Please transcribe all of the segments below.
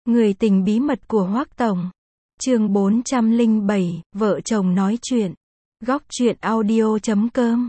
Người tình bí mật của Hoắc Tổng. Chương 407, vợ chồng nói chuyện. Góc truyện audio.com.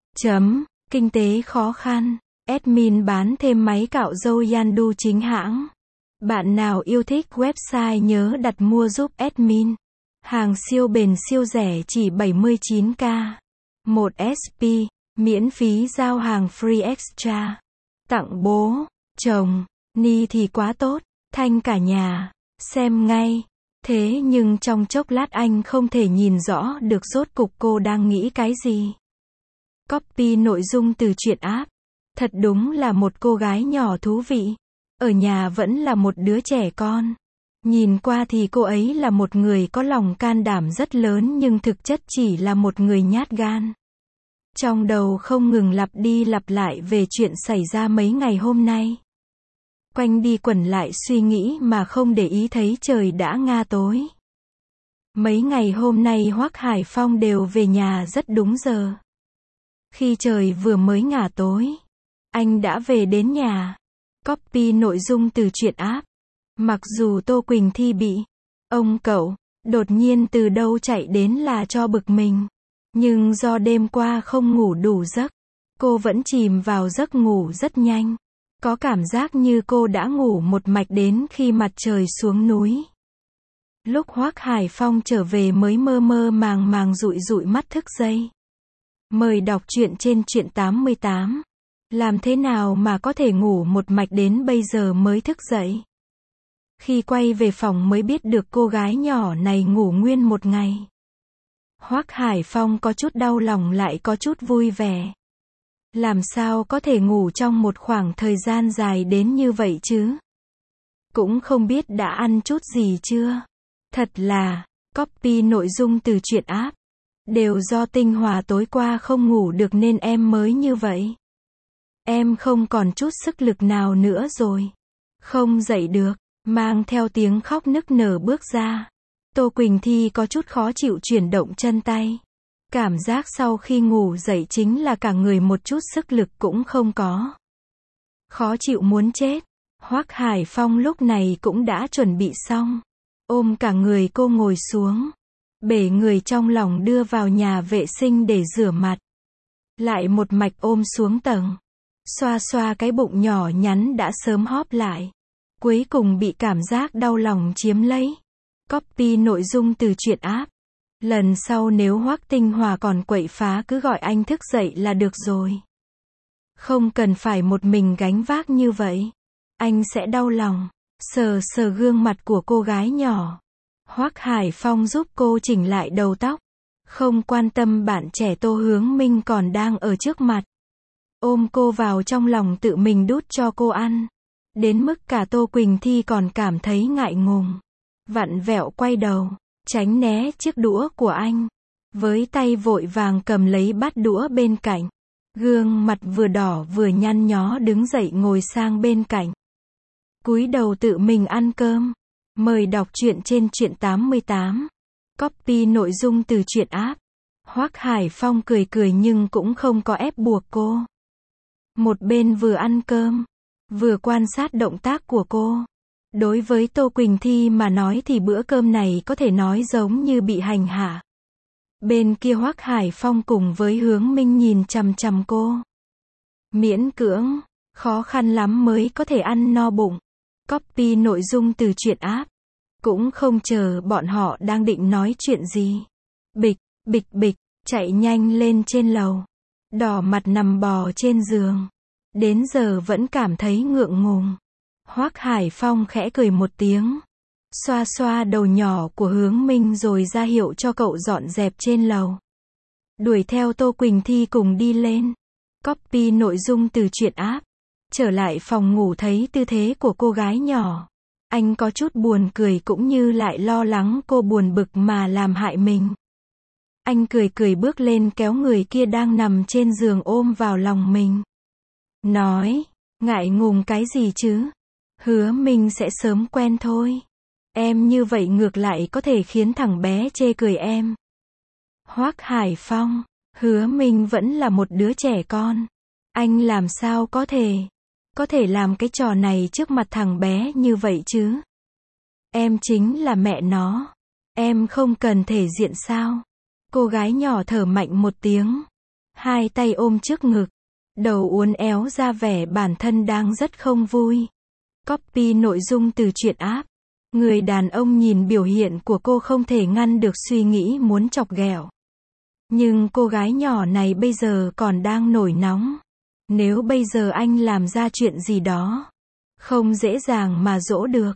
Kinh tế khó khăn. Admin bán thêm máy cạo râu Yandu chính hãng. Bạn nào yêu thích website nhớ đặt mua giúp admin. Hàng siêu bền siêu rẻ chỉ 79k. 1 SP, miễn phí giao hàng free extra. Tặng bố, chồng, ni thì quá tốt, thanh cả nhà, xem ngay. Thế nhưng trong chốc lát anh không thể nhìn rõ được rốt cục cô đang nghĩ cái gì. Copy nội dung từ truyện app. Thật đúng là một cô gái nhỏ thú vị. Ở nhà vẫn là một đứa trẻ con. Nhìn qua thì cô ấy là một người có lòng can đảm rất lớn nhưng thực chất chỉ là một người nhát gan. Trong đầu không ngừng lặp đi lặp lại về chuyện xảy ra mấy ngày hôm nay. Quanh đi quẩn lại suy nghĩ mà không để ý thấy trời đã ngả tối. Mấy ngày hôm nay Hoắc Hải Phong đều về nhà rất đúng giờ. Khi trời vừa mới ngả tối, anh đã về đến nhà. Copy nội dung từ truyện app. Mặc dù Tô Quỳnh Thi bị ông cậu đột nhiên từ đâu chạy đến là cho bực mình, nhưng do đêm qua không ngủ đủ giấc, cô vẫn chìm vào giấc ngủ rất nhanh. Có cảm giác như cô đã ngủ một mạch đến khi mặt trời xuống núi. Lúc Hoắc Hải Phong trở về mới mơ mơ màng màng dụi dụi mắt thức dậy. Mời đọc truyện trên truyện 88. Làm thế nào mà có thể ngủ một mạch đến bây giờ mới thức dậy? Khi quay về phòng mới biết được cô gái nhỏ này ngủ nguyên một ngày. Hoắc Hải Phong có chút đau lòng lại có chút vui vẻ. Làm sao có thể ngủ trong một khoảng thời gian dài đến như vậy chứ? Cũng không biết đã ăn chút gì chưa? Thật là, copy nội dung từ truyện app. Đều do Tinh Hòa tối qua không ngủ được nên em mới như vậy. Em không còn chút sức lực nào nữa rồi. Không dậy được, mang theo tiếng khóc nức nở bước ra. Tô Quỳnh Thi có chút khó chịu chuyển động chân tay. Cảm giác sau khi ngủ dậy chính là cả người một chút sức lực cũng không có. Khó chịu muốn chết. Hoắc Hải Phong lúc này cũng đã chuẩn bị xong. Ôm cả người cô ngồi xuống. Bể người trong lòng đưa vào nhà vệ sinh để rửa mặt. Lại một mạch ôm xuống tầng. Xoa xoa cái bụng nhỏ nhắn đã sớm hóp lại. Cuối cùng bị cảm giác đau lòng chiếm lấy. Copy nội dung từ truyện app. Lần sau nếu Hoắc Tinh Hòa còn quậy phá cứ gọi anh thức dậy là được rồi. Không cần phải một mình gánh vác như vậy. Anh sẽ đau lòng. Sờ sờ gương mặt của cô gái nhỏ. Hoắc Hải Phong giúp cô chỉnh lại đầu tóc. Không quan tâm bạn trẻ Tô Hướng Minh còn đang ở trước mặt. Ôm cô vào trong lòng tự mình đút cho cô ăn. Đến mức cả Tô Quỳnh Thi còn cảm thấy ngại ngùng. Vặn vẹo quay đầu, tránh né chiếc đũa của anh. Với tay vội vàng cầm lấy bát đũa bên cạnh. Gương mặt vừa đỏ vừa nhăn nhó đứng dậy ngồi sang bên cạnh. Cúi đầu tự mình ăn cơm. Mời đọc truyện trên truyện 88. Copy nội dung từ truyện app. Hoắc Hải Phong cười cười nhưng cũng không có ép buộc cô. Một bên vừa ăn cơm, vừa quan sát động tác của cô. Đối với Tô Quỳnh Thi mà nói thì bữa cơm này có thể nói giống như bị hành hạ. Bên kia Hoắc Hải Phong cùng với Hướng Minh nhìn chằm chằm cô. Miễn cưỡng, khó khăn lắm mới có thể ăn no bụng. Copy nội dung từ truyện app. Cũng không chờ bọn họ đang định nói chuyện gì. Bịch, bịch bịch, chạy nhanh lên trên lầu. Đỏ mặt nằm bò trên giường. Đến giờ vẫn cảm thấy ngượng ngùng. Hoắc Hải Phong khẽ cười một tiếng. Xoa xoa đầu nhỏ của Hướng Minh rồi ra hiệu cho cậu dọn dẹp trên lầu. Đuổi theo Tô Quỳnh Thi cùng đi lên. Copy nội dung từ truyện app. Trở lại phòng ngủ thấy tư thế của cô gái nhỏ. Anh có chút buồn cười cũng như lại lo lắng cô buồn bực mà làm hại mình. Anh cười cười bước lên kéo người kia đang nằm trên giường ôm vào lòng mình. Nói, ngại ngùng cái gì chứ? Hứa mình sẽ sớm quen thôi. Em như vậy ngược lại có thể khiến thằng bé chê cười em. Hoắc Hải Phong, Hứa mình vẫn là một đứa trẻ con. Anh làm sao có thể làm cái trò này trước mặt thằng bé như vậy chứ? Em chính là mẹ nó. Em không cần thể diện sao? Cô gái nhỏ thở mạnh một tiếng. Hai tay ôm trước ngực. Đầu uốn éo ra vẻ bản thân đang rất không vui. Copy nội dung từ truyện app. Người đàn ông nhìn biểu hiện của cô không thể ngăn được suy nghĩ muốn chọc ghẹo. Nhưng cô gái nhỏ này bây giờ còn đang nổi nóng. Nếu bây giờ anh làm ra chuyện gì đó, không dễ dàng mà dỗ được.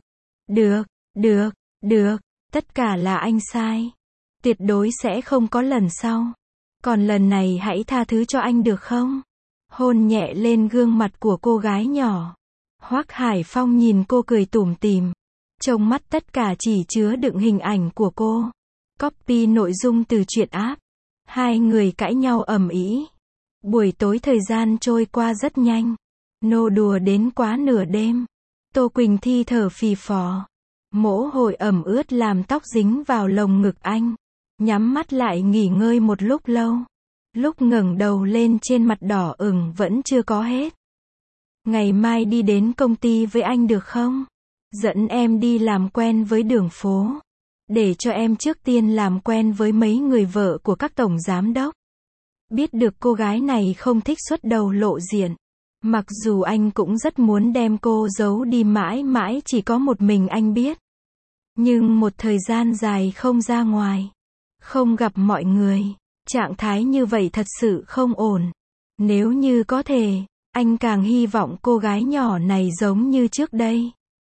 Được, tất cả là anh sai. Tuyệt đối sẽ không có lần sau. Còn lần này hãy tha thứ cho anh được không? Hôn nhẹ lên gương mặt của cô gái nhỏ. Hoắc Hải Phong nhìn cô cười tủm tỉm. Trong mắt tất cả chỉ chứa đựng hình ảnh của cô. Copy nội dung từ truyện app. Hai người cãi nhau ầm ĩ. Buổi tối thời gian trôi qua rất nhanh. Nô đùa đến quá nửa đêm. Tô Quỳnh Thi thở phì phò. Mồ hôi ẩm ướt làm tóc dính vào lồng ngực anh. Nhắm mắt lại nghỉ ngơi một lúc lâu. Lúc ngẩng đầu lên trên mặt đỏ ửng vẫn chưa có hết. Ngày mai đi đến công ty với anh được không? Dẫn em đi làm quen với đường phố. Để cho em trước tiên làm quen với mấy người vợ của các tổng giám đốc. Biết được cô gái này không thích xuất đầu lộ diện. Mặc dù anh cũng rất muốn đem cô giấu đi mãi mãi chỉ có một mình anh biết. Nhưng một thời gian dài không ra ngoài. Không gặp mọi người. Trạng thái như vậy thật sự không ổn. Nếu như có thể, anh càng hy vọng cô gái nhỏ này giống như trước đây.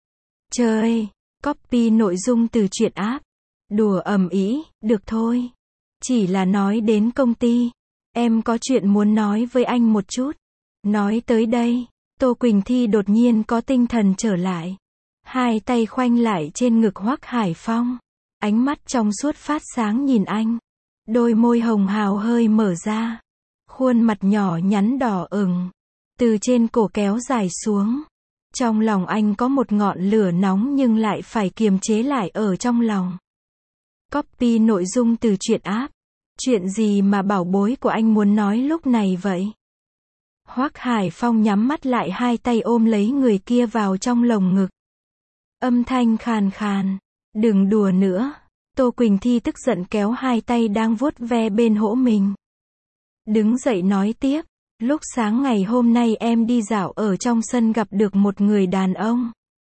Trời, copy nội dung từ truyện app. Đùa ầm ĩ, được thôi. Chỉ là nói đến công ty. Em có chuyện muốn nói với anh một chút. Nói tới đây, Tô Quỳnh Thi đột nhiên có tinh thần trở lại. Hai tay khoanh lại trên ngực Hoắc Hải Phong. Ánh mắt trong suốt phát sáng nhìn anh. Đôi môi hồng hào hơi mở ra. Khuôn mặt nhỏ nhắn đỏ ửng. Từ trên cổ kéo dài xuống. Trong lòng anh có một ngọn lửa nóng nhưng lại phải kiềm chế lại ở trong lòng. Copy nội dung từ truyện app. Chuyện gì mà bảo bối của anh muốn nói lúc này vậy? Hoắc Hải Phong nhắm mắt lại hai tay ôm lấy người kia vào trong lồng ngực. Âm thanh khàn khàn. Đừng đùa nữa. Tô Quỳnh Thi tức giận kéo hai tay đang vuốt ve bên hỗ mình. Đứng dậy nói tiếp. Lúc sáng ngày hôm nay em đi dạo ở trong sân gặp được một người đàn ông.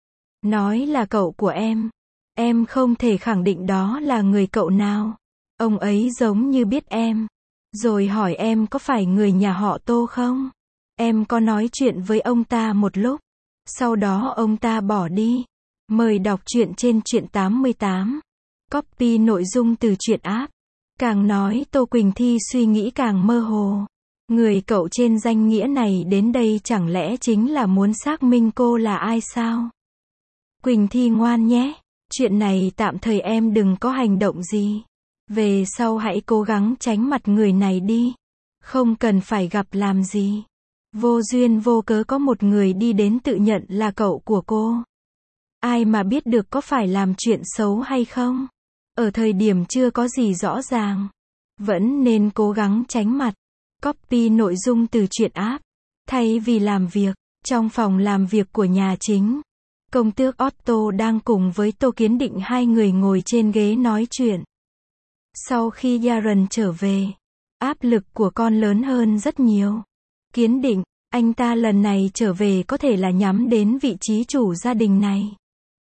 Nói là cậu của em. Em không thể khẳng định đó là người cậu nào. Ông ấy giống như biết em. Rồi hỏi em có phải người nhà họ Tô không? Em có nói chuyện với ông ta một lúc. Sau đó ông ta bỏ đi. Mời đọc truyện trên truyện 88. Copy nội dung từ truyện app. Càng nói Tô Quỳnh Thi suy nghĩ càng mơ hồ. Người cậu trên danh nghĩa này đến đây chẳng lẽ chính là muốn xác minh cô là ai sao? Quỳnh Thi ngoan nhé. Chuyện này tạm thời em đừng có hành động gì. Về sau hãy cố gắng tránh mặt người này đi. Không cần phải gặp làm gì. Vô duyên vô cớ có một người đi đến tự nhận là cậu của cô. Ai mà biết được có phải làm chuyện xấu hay không? Ở thời điểm chưa có gì rõ ràng. Vẫn nên cố gắng tránh mặt. Copy nội dung từ truyện app. Thay vì làm việc, trong phòng làm việc của nhà chính, công tước Otto đang cùng với Tô Kiến Định hai người ngồi trên ghế nói chuyện. Sau khi Yaren trở về, áp lực của con lớn hơn rất nhiều. Kiến Định, anh ta lần này trở về có thể là nhắm đến vị trí chủ gia đình này.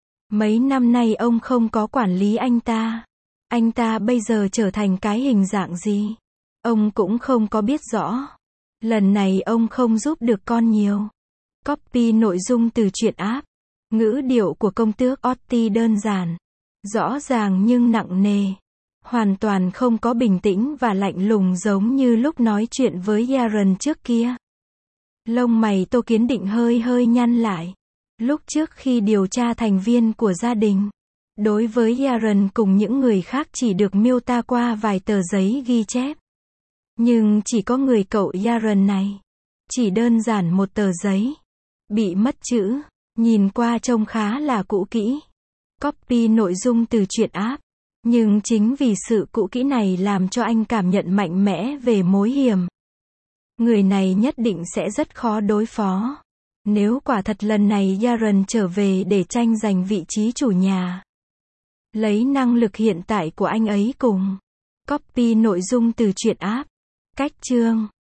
Mấy năm nay ông không có quản lý anh ta. Anh ta bây giờ trở thành cái hình dạng gì? Ông cũng không có biết rõ. Lần này ông không giúp được con nhiều. Copy nội dung từ truyện app. Ngữ điệu của công tước Otti đơn giản, rõ ràng nhưng nặng nề. Hoàn toàn không có bình tĩnh và lạnh lùng giống như lúc nói chuyện với Yaren trước kia. Lông mày Tô Kiến Định hơi hơi nhăn lại. Lúc trước khi điều tra thành viên của gia đình, đối với Yaren cùng những người khác chỉ được miêu tả qua vài tờ giấy ghi chép. Nhưng chỉ có người cậu Yaren này, chỉ đơn giản một tờ giấy, bị mất chữ, nhìn qua trông khá là cũ kỹ. Copy nội dung từ truyện app. Nhưng chính vì sự cũ kỹ này làm cho anh cảm nhận mạnh mẽ về mối hiểm. Người này nhất định sẽ rất khó đối phó. Nếu quả thật lần này Yaren trở về để tranh giành vị trí chủ nhà, Lấy năng lực hiện tại của anh ấy cùng copy nội dung từ truyện app. Cách chương